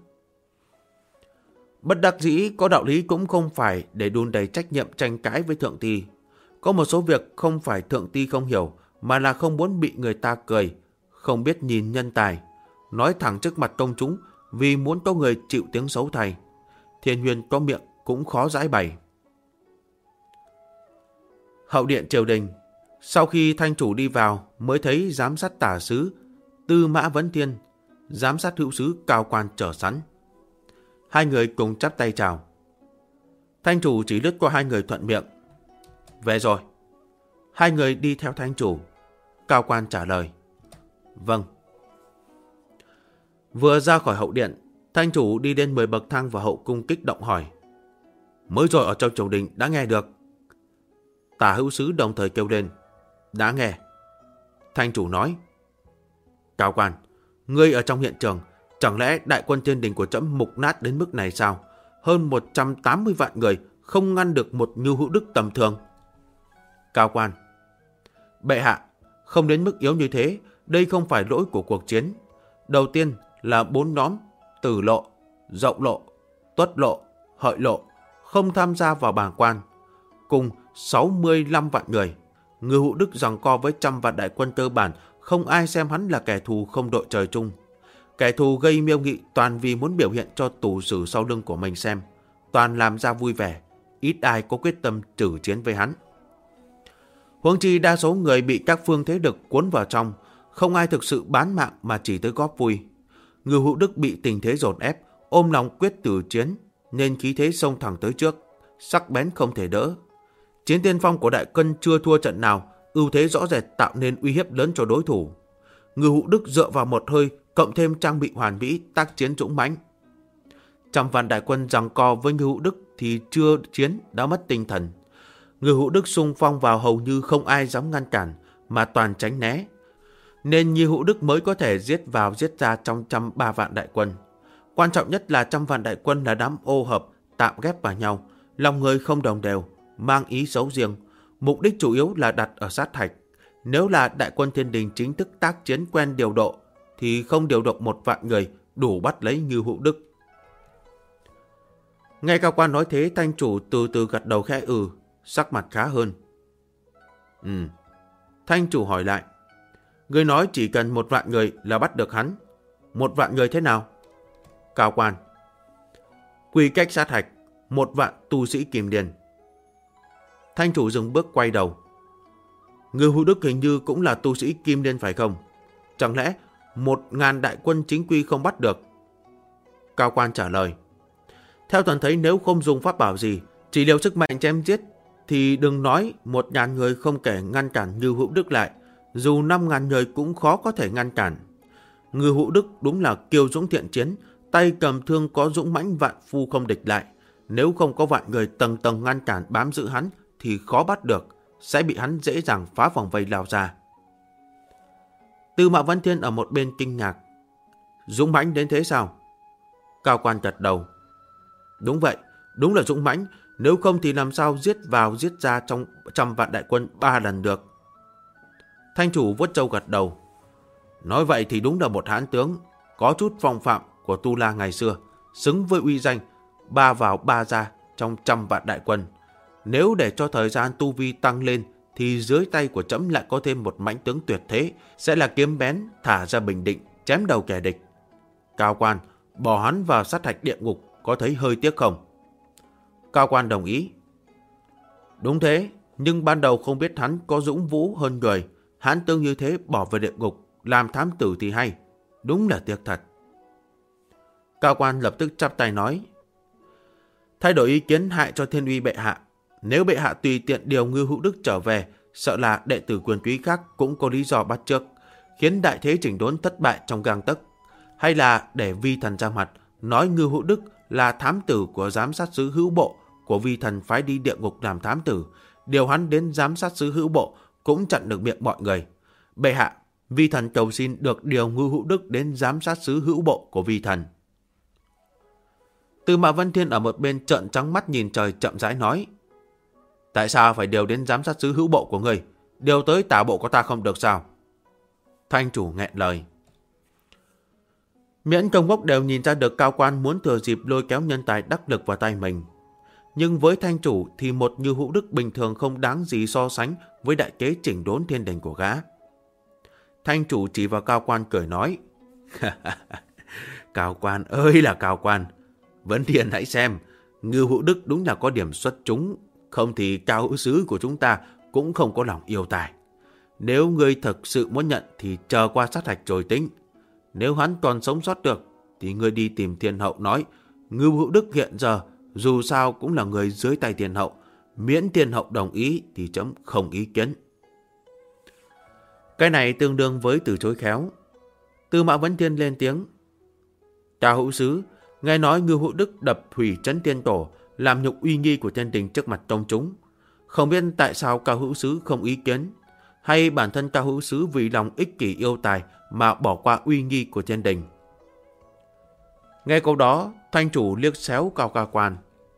Bất đắc dĩ có đạo lý cũng không phải để đùn đầy trách nhiệm tranh cãi với thượng ty. Có một số việc không phải thượng ty không hiểu, mà là không muốn bị người ta cười, không biết nhìn nhân tài, nói thẳng trước mặt công chúng vì muốn có người chịu tiếng xấu thay. Thiên Nguyên có miệng cũng khó giải bày. Hậu điện triều đình. Sau khi thanh chủ đi vào mới thấy giám sát tả sứ Tư Mã Vấn Thiên, giám sát hữu sứ Cao Quan chờ sẵn. Hai người cùng chắp tay chào. Thanh chủ chỉ lướt qua hai người thuận miệng. Về rồi. Hai người đi theo thanh chủ. Cao Quan trả lời. Vâng. Vừa ra khỏi hậu điện, thanh chủ đi lên 10 bậc thang vào hậu cung kích động hỏi. Mới rồi ở trong triều đình đã nghe được. Tả hữu sứ đồng thời kêu lên. Đã nghe. Thanh chủ nói. Cao Quan, ngươi ở trong hiện trường, chẳng lẽ đại quân thiên đình của trẫm mục nát đến mức này sao? Hơn 180 vạn người không ngăn được một Ngưu Hữu Đức tầm thường. Cao Quan, bệ hạ, không đến mức yếu như thế, đây không phải lỗi của cuộc chiến. Đầu tiên là 4 nhóm, tử lộ, rộng lộ, tuất lộ, hợi lộ, không tham gia vào bàng quan. cùng 65 vạn người. Ngưu Hữu Đức giằng co với 100 vạn đại quân cơ bản, không ai xem hắn là kẻ thù không đội trời chung. Kẻ thù gây miêu nghị toàn vì muốn biểu hiện cho tù sử sau lưng của mình xem, toàn làm ra vui vẻ, ít ai có quyết tâm trừ chiến với hắn. Huống chi đa số người bị các phương thế lực cuốn vào trong, không ai thực sự bán mạng mà chỉ tới góp vui. Ngưu Hữu Đức bị tình thế dồn ép, ôm lòng quyết tử chiến, nên khí thế xông thẳng tới trước, sắc bén không thể đỡ. Chiến tiên phong của đại quân chưa thua trận nào, ưu thế rõ rệt tạo nên uy hiếp lớn cho đối thủ. Ngưu Hữu Đức dựa vào một hơi, cộng thêm trang bị hoàn mỹ, tác chiến dũng mãnh. 100 vạn đại quân giằng co với Ngưu Hữu Đức thì chưa chiến đã mất tinh thần. Ngưu Hữu Đức xung phong vào hầu như không ai dám ngăn cản, mà toàn tránh né, nên Ngưu Hữu Đức mới có thể giết vào giết ra trong 103 vạn đại quân. Quan trọng nhất là 100 vạn đại quân là đám ô hợp, tạm ghép vào nhau, lòng người không đồng đều, mang ý xấu riêng, mục đích chủ yếu là đặt ở sát hạch. Nếu là đại quân thiên đình chính thức tác chiến quen điều độ, thì không điều động 1 vạn người đủ bắt lấy Ngưu Hữu Đức. Nghe Cao Quan nói thế, Thanh chủ từ từ gật đầu khẽ sắc mặt khá hơn. Thanh chủ hỏi lại, ngươi nói chỉ cần 1 vạn người là bắt được hắn. 1 vạn người thế nào? Cao Quan, quy cách sát hạch, 1 vạn tu sĩ Kim Điền. Thanh chủ dừng bước quay đầu. Ngưu Hữu Đức hình như cũng là tu sĩ Kim Điền phải không? Chẳng lẽ 1000 đại quân chính quy không bắt được? Cao Quan trả lời, theo thần thấy nếu không dùng pháp bảo gì, chỉ liều sức mạnh chém giết, thì đừng nói 1000 người không thể ngăn cản Ngưu Hữu Đức lại, dù 5000 người cũng khó có thể ngăn cản. Ngưu Hữu Đức đúng là kiêu dũng thiện chiến, tay cầm thương có dũng mãnh vạn phu không địch lại. Nếu không có vạn người tầng tầng ngăn cản bám giữ hắn thì khó bắt được, sẽ bị hắn dễ dàng phá vòng vây lao ra. Tư Mã Văn Thiên ở một bên kinh ngạc, dũng mãnh đến thế sao? Cao Quan gật đầu, đúng vậy, đúng là dũng mãnh, nếu không thì làm sao giết vào giết ra trong 100 vạn đại quân 3 lần được. Thanh chủ vuốt trâu gật đầu, nói vậy thì đúng là một hãn tướng, có chút phong phạm của Tu La ngày xưa, xứng với uy danh 3 vào 3 ra trong 100 vạn đại quân. Nếu để cho thời gian tu vi tăng lên, thì dưới tay của trẫm lại có thêm một mãnh tướng tuyệt thế, sẽ là kiếm bén thả ra bình định, chém đầu kẻ địch. Cao Quan, bỏ hắn vào sát hạch địa ngục có thấy hơi tiếc không? Cao Quan đồng ý. Đúng thế, nhưng ban đầu không biết hắn có dũng vũ hơn người, hãn tướng như thế bỏ về địa ngục làm thám tử thì hay, đúng là tiếc thật. Cao Quan lập tức chắp tay nói, thay đổi ý kiến hại cho thiên uy bệ hạ. Nếu bệ hạ tùy tiện điều Ngưu Hữu Đức trở về, sợ là đệ tử quyền quý khác cũng có lý do bắt chước, khiến đại thế chỉnh đốn thất bại trong gang tấc. Hay là để vi thần ra mặt, nói Ngưu Hữu Đức là thám tử của giám sát sứ hữu bộ của vi thần phái đi địa ngục làm thám tử, điều hắn đến giám sát sứ hữu bộ cũng chặn được miệng mọi người. Bệ hạ, vi thần cầu xin được điều Ngưu Hữu Đức đến giám sát sứ hữu bộ của vi thần. Tư Mã Văn Thiên ở một bên trợn trắng mắt nhìn trời chậm rãi nói, tại sao phải điều đến giám sát sứ hữu bộ của người, điều tới tả bộ của ta không được sao? Thanh chủ nghẹn lời. Miễn Công Ngốc đều nhìn ra được Cao Quan muốn thừa dịp lôi kéo nhân tài đắc lực vào tay mình. Nhưng với thanh chủ thì một Ngưu Hữu Đức bình thường không đáng gì so sánh với đại kế chỉnh đốn thiên đình của gã. Thanh chủ chỉ vào Cao Quan cười nói, Cao Quan ơi là Cao Quan, Vấn Thiên hãy xem, Ngưu Hữu Đức đúng là có điểm xuất chúng, không thì Cao Hữu Sứ của chúng ta cũng không có lòng yêu tài. Nếu ngươi thật sự muốn nhận thì chờ qua sát hạch rồi tính. Nếu hắn còn sống sót được thì ngươi đi tìm Thiên Hậu nói, Ngưu Hữu Đức hiện giờ dù sao cũng là người dưới tay Thiên Hậu, miễn Thiên Hậu đồng ý thì chấm không ý kiến. Cái này tương đương với từ chối khéo. Tư Mã Vấn Thiên lên tiếng, Cao Hữu Sứ, nghe nói Ngưu Hữu Đức đập hủy trấn Tiên Tổ, làm nhục uy nghi của thiên đình trước mặt công chúng. Không biết tại sao Cao Hữu Sứ không ý kiến, hay bản thân Cao Hữu Sứ vì lòng ích kỷ yêu tài mà bỏ qua uy nghi của thiên đình. Nghe câu đó, thanh chủ liếc xéo Cao Quan.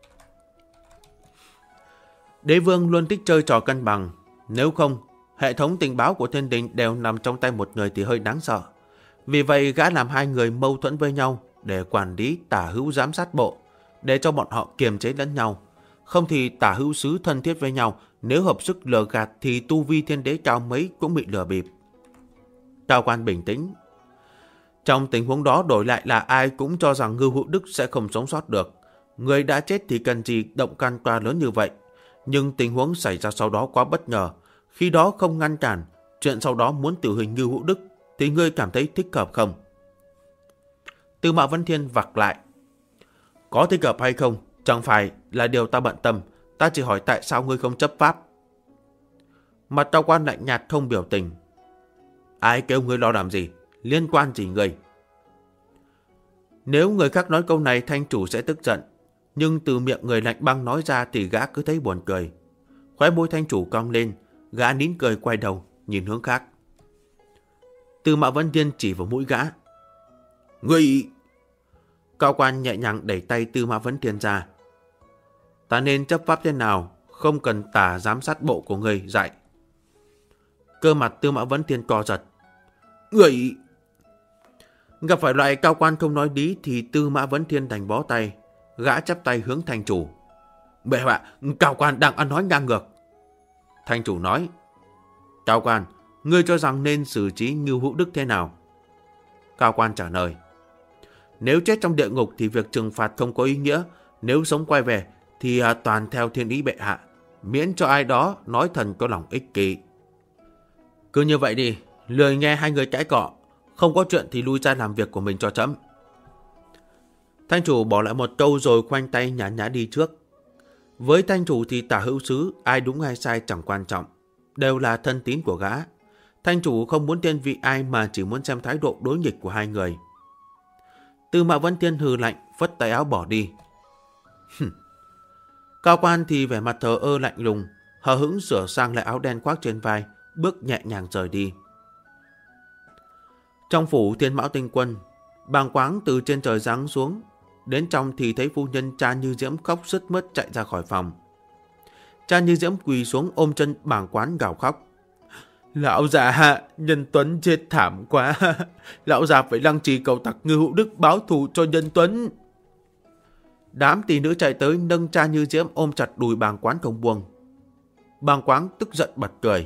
Đế vương luôn thích chơi trò cân bằng, nếu không, hệ thống tình báo của thiên đình đều nằm trong tay một người thì hơi đáng sợ. Vì vậy gã làm 2 người mâu thuẫn với nhau để quản lý tả hữu giám sát bộ, để cho bọn họ kiềm chế lẫn nhau, Không thì Tả Hữu Sứ thân thiết với nhau, nếu hợp sức lừa gạt thì tu vi thiên đế cao mấy cũng bị lừa bịp. Cao quan bình tĩnh. Trong tình huống đó đổi lại là ai cũng cho rằng Ngưu Hữu Đức sẽ không sống sót được. Người đã chết thì cần gì động can qua lớn như vậy. Nhưng tình huống xảy ra sau đó quá bất ngờ. Khi đó không ngăn cản, chuyện sau đó muốn tử hình Ngưu Hữu Đức thì ngươi cảm thấy thích hợp không? Tư Mã Vấn Thiên vặc lại. Có thích hợp hay không chẳng phải là điều ta bận tâm. Ta chỉ hỏi tại sao ngươi không chấp pháp. Mặt Cao quan lạnh nhạt không biểu tình. Ai kêu ngươi lo làm gì? Liên quan gì ngươi? Nếu người khác nói câu này thanh chủ sẽ tức giận. Nhưng từ miệng người lạnh băng nói ra thì gã cứ thấy buồn cười. Khóe môi thanh chủ cong lên. Gã nín cười quay đầu nhìn hướng khác. Tư Mã Vấn Thiên chỉ vào mũi gã. Ngươi... Cao quan nhẹ nhàng đẩy tay Tư Mã Vấn Thiên ra. Ta nên chấp pháp thế nào? Không cần tả giám sát bộ của ngươi dạy. Cơ mặt Tư Mã Vấn Thiên co giật. Ngươi... Gặp phải loại cao quan không nói lý thì Tư Mã Vấn Thiên đành bó tay. Gã chắp tay hướng thành chủ. Bệ hạ, cao quan đang ăn nói ngang ngược. Thành chủ nói. Cao quan, ngươi cho rằng nên xử trí Ngưu Hữu Đức thế nào? Cao quan trả lời. Nếu chết trong địa ngục thì việc trừng phạt không có ý nghĩa. Nếu sống quay về thì toàn theo thiên ý bệ hạ. Miễn cho ai đó nói thần có lòng ích kỷ. Cứ như vậy đi, lười nghe hai người cãi cọ. Không có chuyện thì lui ra làm việc của mình cho chấm. Thanh chủ bỏ lại một câu rồi khoanh tay nhã nhã đi trước. Với thanh chủ thì Tả Hữu Sứ ai đúng ai sai chẳng quan trọng. Đều là thân tín của gã. Thanh chủ không muốn thiên vị ai mà chỉ muốn xem thái độ đối nghịch của hai người. Tư Mã Vấn Thiên hừ lạnh, phất tay áo bỏ đi. Cao quan thì vẻ mặt thờ ơ lạnh lùng, hờ hững sửa sang lại áo đen khoác trên vai, bước nhẹ nhàng rời đi. Trong phủ Thiên Mão Tinh Quân, bàng quáng từ trên trời giáng xuống, đến trong thì thấy phu nhân Cha Như Diễm khóc sướt mướt chạy ra khỏi phòng. Cha Như Diễm quỳ xuống ôm chân bàng quán gào khóc. Lão già, Nhân Tuấn chết thảm quá. Lão già phải lăng trì cầu tặc Ngưu Hữu Đức báo thù cho Nhân Tuấn. Đám tỷ nữ chạy tới nâng Cha Như Diễm ôm chặt đùi bàng quán không buông. Bàng quán tức giận bật cười.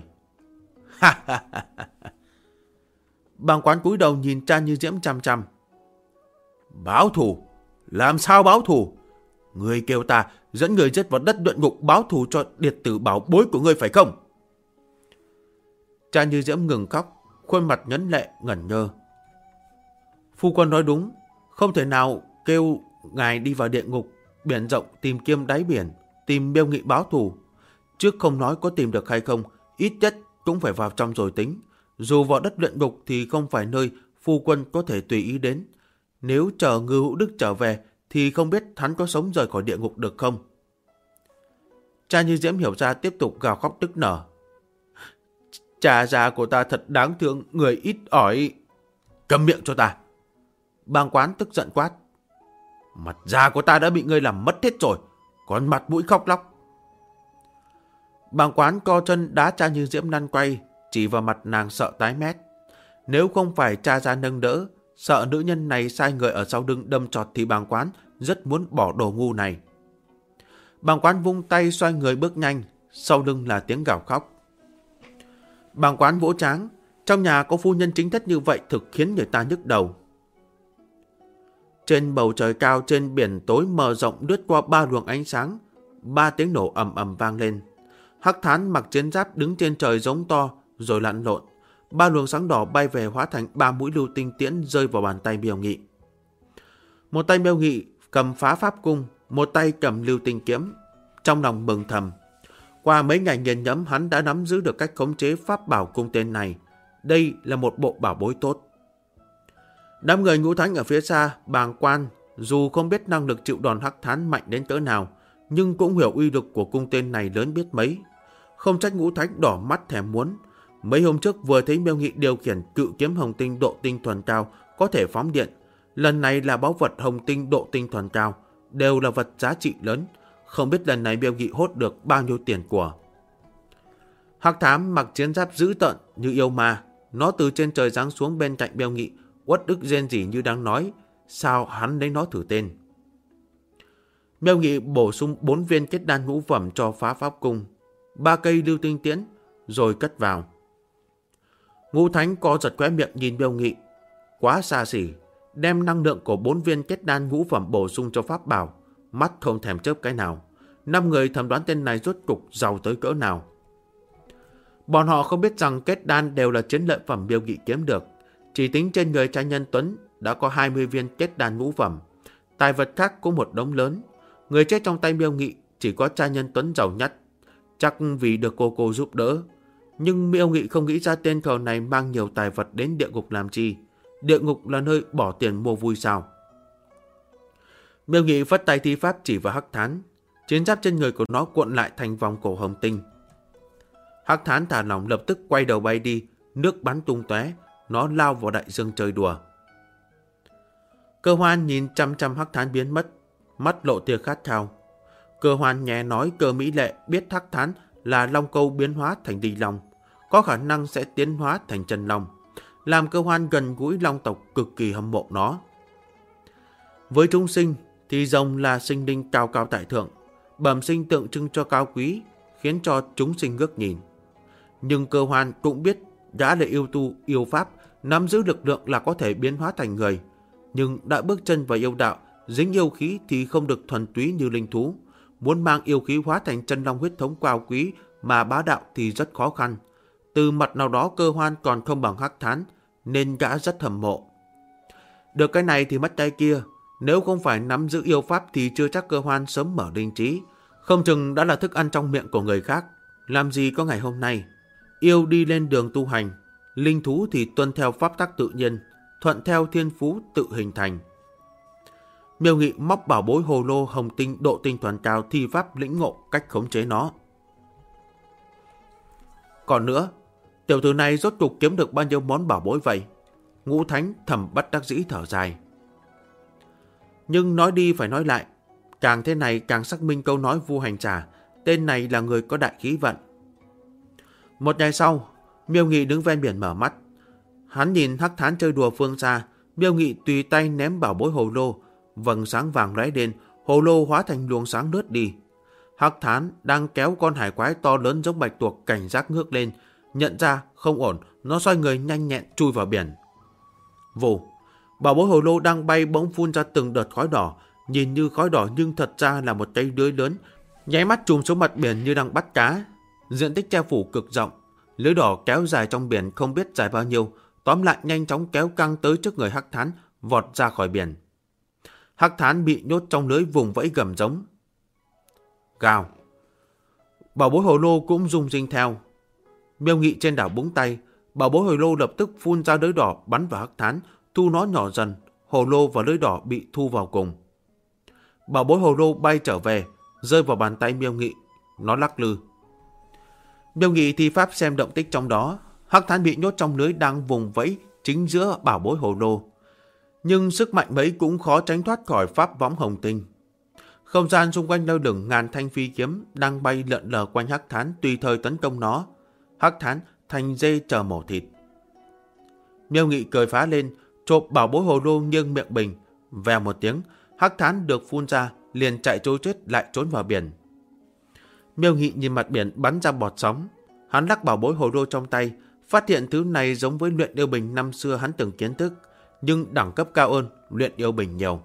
Bàng quán cúi đầu nhìn Cha Như Diễm chăm chăm. Báo thù? Làm sao báo thù? Ngươi kêu ta dẫn người giết vào đất luyện ngục báo thù cho điệt tử bảo bối của ngươi phải không? Cha Như Diễm ngừng khóc, khuôn mặt nhấn lệ ngẩn ngơ. Phu quân nói đúng, không thể nào kêu ngài đi vào địa ngục biển rộng tìm kiếm đáy biển, tìm Miêu Nghị báo thù. Trước không nói có tìm được hay không, ít nhất cũng phải vào trong rồi tính. Dù vào đất luyện ngục thì không phải nơi phu quân có thể tùy ý đến. Nếu chờ Ngưu Hữu Đức trở về thì không biết hắn có sống rời khỏi địa ngục được không. Cha Như Diễm hiểu ra tiếp tục gào khóc nức nở. Cha già của ta thật đáng thương, người ít ỏi. Câm miệng cho ta. Bàng quán tức giận quát. Mặt già của ta đã bị ngươi làm mất hết rồi, còn mặt mũi khóc lóc. Bàng quán co chân đá Cha Như Diễm lăn quay, chỉ vào mặt nàng sợ tái mét. Nếu không phải cha ra nâng đỡ, sợ nữ nhân này sai người ở sau lưng đâm trọt thì bàng quán rất muốn bỏ đồ ngu này. Bàng quán vung tay xoay người bước nhanh, sau lưng là tiếng gào khóc. Bàng quán vỗ tráng, trong nhà có phu nhân chính thất như vậy thực khiến người ta nhức đầu. Trên bầu trời cao trên biển tối mờ rộng lướt qua 3 luồng ánh sáng, 3 tiếng nổ ầm ầm vang lên. Hắc Thán mặc chiến giáp đứng trên trời giống to rồi lặn lộn. 3 luồng sáng đỏ bay về hóa thành 3 mũi lưu tinh tiễn rơi vào bàn tay Miêu Nghị. Một tay Miêu Nghị cầm phá pháp cung, một tay cầm lưu tinh kiếm. Trong lòng mừng thầm, qua mấy ngày nghiền ngẫm hắn đã nắm giữ được cách khống chế pháp bảo cung tên này. Đây là một bộ bảo bối tốt. Đám người Ngũ Thánh ở phía xa, bàng quan, dù không biết năng lực chịu đòn Hắc Thán mạnh đến cỡ nào, nhưng cũng hiểu uy lực của cung tên này lớn biết mấy. Không trách Ngũ Thánh đỏ mắt thèm muốn. Mấy hôm trước vừa thấy Miêu Nghị điều khiển cự kiếm hồng tinh độ tinh thuần cao có thể phóng điện. Lần này là báu vật hồng tinh độ tinh thuần cao, đều là vật giá trị lớn. Không biết lần này Miêu Nghị hốt được bao nhiêu tiền của. Hắc Thám mặc chiến giáp dữ tợn như yêu ma. Nó từ trên trời giáng xuống bên cạnh Miêu Nghị, uất ức rên rỉ như đang nói sao hắn lấy nó thử tên. Miêu Nghị bổ sung 4 viên kết đan ngũ phẩm cho phá pháp cung, 3 cây lưu tinh tiễn, rồi cất vào. Ngũ Thánh co giật khóe miệng nhìn Miêu Nghị. Quá xa xỉ, đem năng lượng của 4 viên kết đan ngũ phẩm bổ sung cho pháp bảo, mắt không thèm chớp cái nào. 5 người thầm đoán tên này rốt cục giàu tới cỡ nào. Bọn họ không biết rằng kết đan đều là chiến lợi phẩm Miêu Nghị kiếm được. Chỉ tính trên người trai nhân Tuấn đã có 20 viên kết đan ngũ phẩm. Tài vật khác cũng một đống lớn. Người chết trong tay Miêu Nghị chỉ có trai nhân Tuấn giàu nhất, chắc vì được cô giúp đỡ. Nhưng Miêu Nghị không nghĩ ra tên khờ này mang nhiều tài vật đến địa ngục làm chi. Địa ngục là nơi bỏ tiền mua vui sao? Miêu Nghị phất tay thi pháp chỉ vào Hắc Thán. Chiến giáp trên người của nó cuộn lại thành vòng cổ hồng tinh. Hắc Thán thả lỏng lập tức quay đầu bay đi, nước bắn tung tóe, nó lao vào đại dương chơi đùa. Cơ Hoan nhìn chăm chăm Hắc Thán biến mất, mắt lộ tia khát khao. Cơ Hoan nhẹ nói Cơ Mỹ Lệ biết Hắc Thán là long câu biến hóa thành Ly Long, có khả năng sẽ tiến hóa thành chân long, làm Cơ Hoan gần gũi long tộc cực kỳ hâm mộ nó. Với chúng sinh thì rồng là sinh linh cao cao tại thượng, bẩm sinh tượng trưng cho cao quý, khiến cho chúng sinh ngước nhìn. Nhưng Cơ Hoan cũng biết gã là yêu tu, yêu pháp, nắm giữ lực lượng là có thể biến hóa thành người. Nhưng đã bước chân vào yêu đạo, dính yêu khí thì không được thuần túy như linh thú. Muốn mang yêu khí hóa thành chân long huyết thống cao quý mà bá đạo thì rất khó khăn. Từ mặt nào đó Cơ Hoan còn không bằng Hắc Thán, nên gã rất hâm mộ. Được cái này thì mất cái kia. Nếu không phải nắm giữ yêu pháp thì chưa chắc Cơ Hoan sớm mở linh trí. Không chừng đã là thức ăn trong miệng của người khác. Làm gì có ngày hôm nay. Yêu đi lên đường tu hành, linh thú thì tuân theo pháp tắc tự nhiên, thuận theo thiên phú tự hình thành. Miêu Nghị móc bảo bối hồ lô hồng tinh độ tinh thuần cao thi pháp lĩnh ngộ cách khống chế nó. Còn nữa, tiểu tử này rốt cục kiếm được bao nhiêu món bảo bối vậy? Ngũ Thánh thầm bất đắc dĩ thở dài. Nhưng nói đi phải nói lại, càng thế này càng xác minh câu nói Vu Hành Trà, tên này là người có đại khí vận. Một ngày sau, Miêu Nghị đứng ven biển mở mắt. Hắn nhìn Hắc Thán chơi đùa phương xa, Miêu Nghị tùy tay ném bảo bối hồ lô, vầng sáng vàng lóe lên, hồ lô hóa thành luồng sáng lướt đi. Hắc Thán đang kéo con hải quái to lớn giống bạch tuộc cảnh giác ngước lên, nhận ra không ổn, nó xoay người nhanh nhẹn chui vào biển. Vù, bảo bối hồ lô đang bay bỗng phun ra từng đợt khói đỏ, nhìn như khói đỏ nhưng thật ra là một cái lưới lớn, nháy mắt trùm xuống mặt biển như đang bắt cá. Diện tích che phủ cực rộng, lưới đỏ kéo dài trong biển không biết dài bao nhiêu, tóm lại nhanh chóng kéo căng tới trước người Hắc Thán, vọt ra khỏi biển. Hắc Thán bị nhốt trong lưới vùng vẫy gầm giống. Gào. Bảo bối hồ lô cũng rung rinh theo. Miêu Nghị trên đảo búng tay, bảo bối hồ lô lập tức phun ra lưới đỏ bắn vào Hắc Thán, thu nó nhỏ dần, hồ lô và lưới đỏ bị thu vào cùng. Bảo bối hồ lô bay trở về, rơi vào bàn tay Miêu Nghị, nó lắc lư. Miêu Nghị thi pháp xem động tích trong đó. Hắc Thán bị nhốt trong lưới đang vùng vẫy chính giữa bảo bối hồ lô. Nhưng sức mạnh mấy cũng khó tránh thoát khỏi pháp võng hồng tinh. Không gian xung quanh lơ lửng ngàn thanh phi kiếm đang bay lượn lờ quanh Hắc Thán tùy thời tấn công nó. Hắc Thán thành dê chờ mổ thịt. Miêu Nghị cười phá lên, chộp bảo bối hồ lô nghiêng miệng bình. Vèo một tiếng, Hắc Thán được phun ra, liền chạy trối chết lại trốn vào biển. Miêu Nghị nhìn mặt biển bắn ra bọt sóng. Hắn lắc bảo bối hồ lô trong tay, phát hiện thứ này giống với luyện yêu bình năm xưa hắn từng kiến thức, nhưng đẳng cấp cao hơn luyện yêu bình nhiều.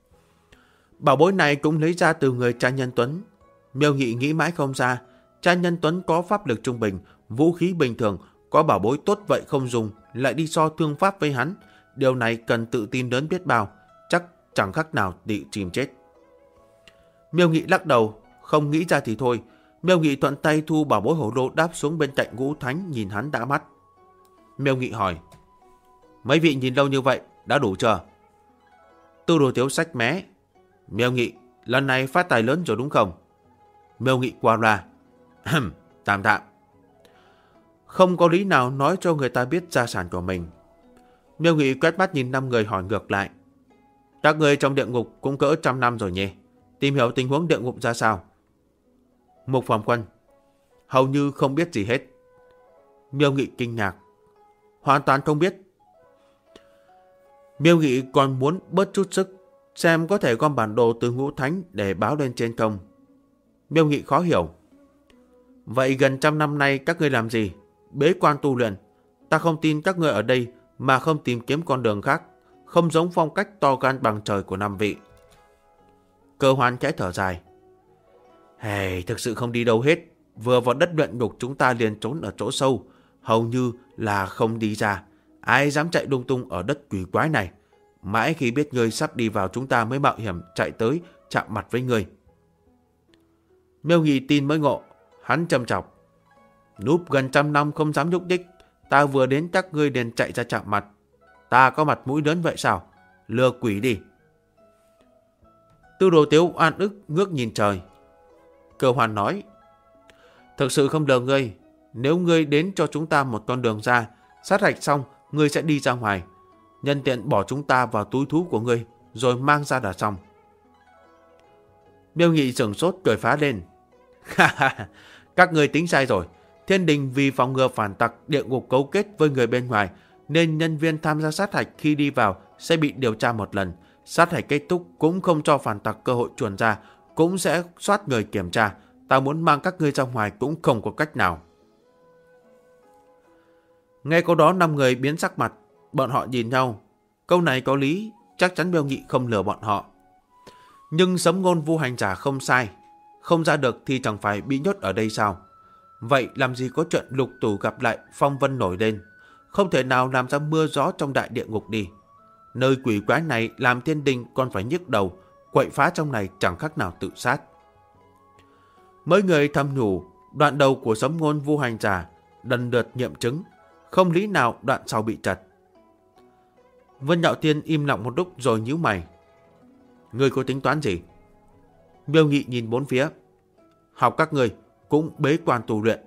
Bảo bối này cũng lấy ra từ người cha nhân Tuấn. Miêu Nghị nghĩ mãi không ra, cha nhân Tuấn có pháp lực trung bình, vũ khí bình thường, có bảo bối tốt vậy không dùng, lại đi so thương pháp với hắn. Điều này cần tự tin lớn biết bao, chắc chẳng khác nào bị chìm chết. Miêu Nghị lắc đầu, không nghĩ ra thì thôi. Miêu Nghị thuận tay thu bảo bối hồ lô đáp xuống bên cạnh Ngũ Thánh nhìn hắn đã mắt. Miêu Nghị hỏi, mấy vị nhìn lâu như vậy, đã đủ chưa? Tư Đồ Tiếu xách mé. Miêu Nghị, lần này phát tài lớn rồi đúng không? Miêu Nghị qua ra. Tạm tạm. Không có lý nào nói cho người ta biết gia sản của mình. Miêu Nghị quét mắt nhìn 5 người hỏi ngược lại. Các người trong địa ngục cũng cỡ 100 năm rồi nhỉ? Tìm hiểu tình huống địa ngục ra sao? Mục Phẩm Quân, hầu như không biết gì hết. Miêu Nghị kinh ngạc. Hoàn toàn không biết. Miêu Nghị còn muốn bớt chút sức. xem có thể gom bản đồ từ Ngũ Thánh để báo lên trên không. Miêu Nghị khó hiểu. Vậy gần 100 năm nay các ngươi làm gì? Bế quan tu luyện. Ta không tin các ngươi ở đây mà không tìm kiếm con đường khác, không giống phong cách to gan bằng trời của 5 vị. Cơ Hoan khẽ thở dài. Thực sự không đi đâu hết. Vừa vào đất luyện ngục chúng ta liền trốn ở chỗ sâu, hầu như là không đi ra. Ai dám chạy lung tung ở đất quỷ quái này? Mãi khi biết ngươi sắp đi vào chúng ta mới mạo hiểm chạy tới chạm mặt với ngươi. Miêu Nghị tin mới ngộ. Hắn châm chọc. Núp gần 100 năm không dám nhúc nhích, ta vừa đến các ngươi liền chạy ra chạm mặt. Ta có mặt mũi lớn vậy sao? Lừa quỷ đi. Tư Đồ Tiếu oan ức ngước nhìn trời. Cơ Hoan nói. Thực sự không lừa ngươi. Nếu ngươi đến cho chúng ta một con đường ra, sát hạch xong ngươi sẽ đi ra ngoài. Nhân tiện bỏ chúng ta vào túi thú của ngươi, rồi mang ra đã xong. Miêu Nghị sửng sốt cười phá lên. Các ngươi tính sai rồi. Thiên đình vì phòng ngừa phản tặc, địa ngục cấu kết với người bên ngoài, nên nhân viên tham gia sát hạch khi đi vào sẽ bị điều tra một lần. Sát hạch kết thúc cũng không cho phản tặc cơ hội chuồn ra, cũng sẽ soát người kiểm tra. Ta muốn mang các ngươi ra ngoài cũng không có cách nào. Nghe câu đó 5 người biến sắc mặt. Bọn họ nhìn nhau. Câu này có lý, chắc chắn Miêu Nghị không lừa bọn họ. Nhưng sấm ngôn vu hành giả không sai. Không ra được thì chẳng phải bị nhốt ở đây sao? Vậy làm gì có chuyện lục tủ gặp lại phong vân nổi lên? Không thể nào làm ra mưa gió trong đại địa ngục đi. Nơi quỷ quái này làm thiên đình còn phải nhức đầu, quậy phá trong này chẳng khác nào tự sát. Mấy người thầm nhủ, đoạn đầu của sấm ngôn vu hành giả lần lượt nghiệm chứng, không lý nào đoạn sau bị trật. Vân Nhạo Thiên im lặng một lúc rồi nhíu mày. Ngươi có tính toán gì? Miêu Nghị nhìn bốn phía. Học các ngươi cũng bế quan tu luyện.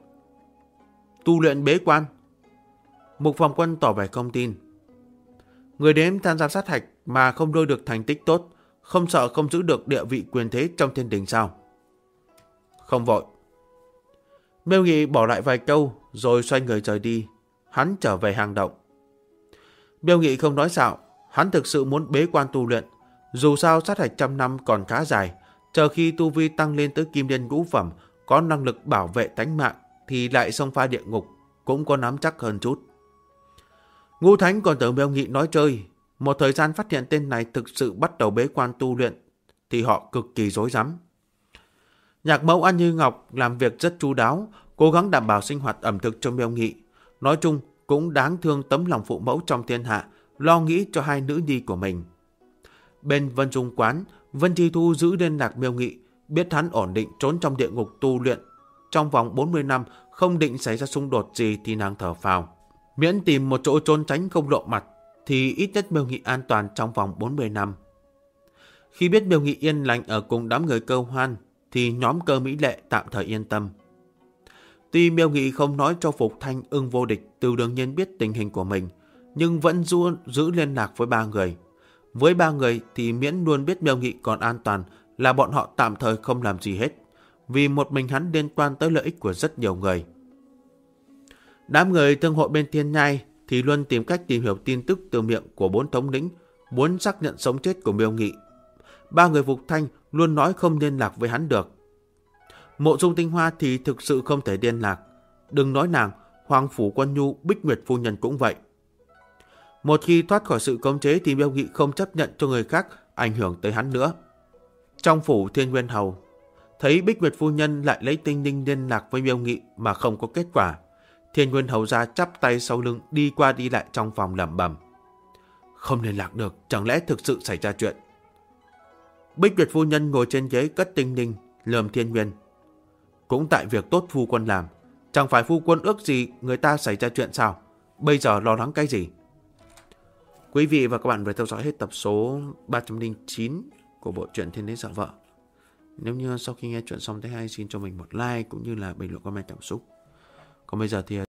Tu luyện bế quan? Mục Phòng Quân tỏ vẻ không tin. Người đến tham gia sát hạch mà không đôi được thành tích tốt, không sợ không giữ được địa vị quyền thế trong thiên đình sao? Không vội. Miêu Nghị bỏ lại vài câu rồi xoay người rời đi. Hắn trở về hang động. Miêu Nghị không nói xạo, hắn thực sự muốn bế quan tu luyện. Dù sao sát hạch 100 năm còn khá dài, chờ khi tu vi tăng lên tới kim liên ngũ phẩm, có năng lực bảo vệ tánh mạng thì lại xông pha địa ngục, cũng có nắm chắc hơn chút. Ngũ Thánh còn tưởng Miêu Nghị nói chơi. Một thời gian phát hiện tên này thực sự bắt đầu bế quan tu luyện thì họ cực kỳ rối rắm. Nhạc Mẫu An Như Ngọc làm việc rất chu đáo, cố gắng đảm bảo sinh hoạt ẩm thực cho Miêu Nghị. Nói chung cũng đáng thương tấm lòng phụ mẫu trong thiên hạ, lo nghĩ cho hai nữ nhi của mình. Bên Vân Dung Quán, Vân Chi Thu giữ liên lạc Miêu Nghị, biết hắn ổn định trốn trong địa ngục tu luyện. Trong vòng 40 năm không định xảy ra xung đột gì thì nàng thở phào. Miễn tìm một chỗ trốn tránh không lộ mặt thì ít nhất Miêu Nghị an toàn trong vòng 40 năm. Khi biết Miêu Nghị yên lành ở cùng đám người Cơ Hoan thì nhóm Cơ Mỹ Lệ tạm thời yên tâm. Tuy Miêu Nghị không nói cho Phục Thanh, Ưng Vô Địch từ đương nhiên biết tình hình của mình, nhưng vẫn giữ liên lạc với 3 người. Với 3 người thì miễn luôn biết Miêu Nghị còn an toàn là bọn họ tạm thời không làm gì hết, vì một mình hắn liên quan tới lợi ích của rất nhiều người. Đám người thương hội bên Thiên Nhai thì luôn tìm cách tìm hiểu tin tức từ miệng của 4 thống lĩnh, muốn xác nhận sống chết của Miêu Nghị. 3 người Phục Thanh luôn nói không liên lạc với hắn được. Mộ Dung Tinh Hoa thì thực sự không thể liên lạc. Đừng nói nàng, Hoàng Phủ Quân Nhu, Bích Nguyệt Phu Nhân cũng vậy. Một khi thoát khỏi sự khống chế thì Miêu Nghị không chấp nhận cho người khác ảnh hưởng tới hắn nữa. Trong phủ Thiên Nguyên Hầu, thấy Bích Nguyệt Phu Nhân lại lấy Tinh Ninh liên lạc với Miêu Nghị mà không có kết quả. Thiên Nguyên Hầu ra chắp tay sau lưng đi qua đi lại trong phòng lẩm bẩm. Không liên lạc được, chẳng lẽ thực sự xảy ra chuyện? Bích Nguyệt Phu Nhân ngồi trên ghế cất Tinh Ninh, lườm Thiên Nguyên. Cũng tại việc tốt phu quân làm, chẳng phải phu quân ước gì người ta xảy ra chuyện sao? Bây giờ lo lắng cái gì? Quý vị và các bạn vừa theo dõi hết tập số 309 của bộ truyện Thiên Đế Sợ Vợ. Nếu như sau khi nghe chuyện xong thấy hay, xin cho mình một like cũng như là bình luận comment cảm xúc. Còn bây giờ thì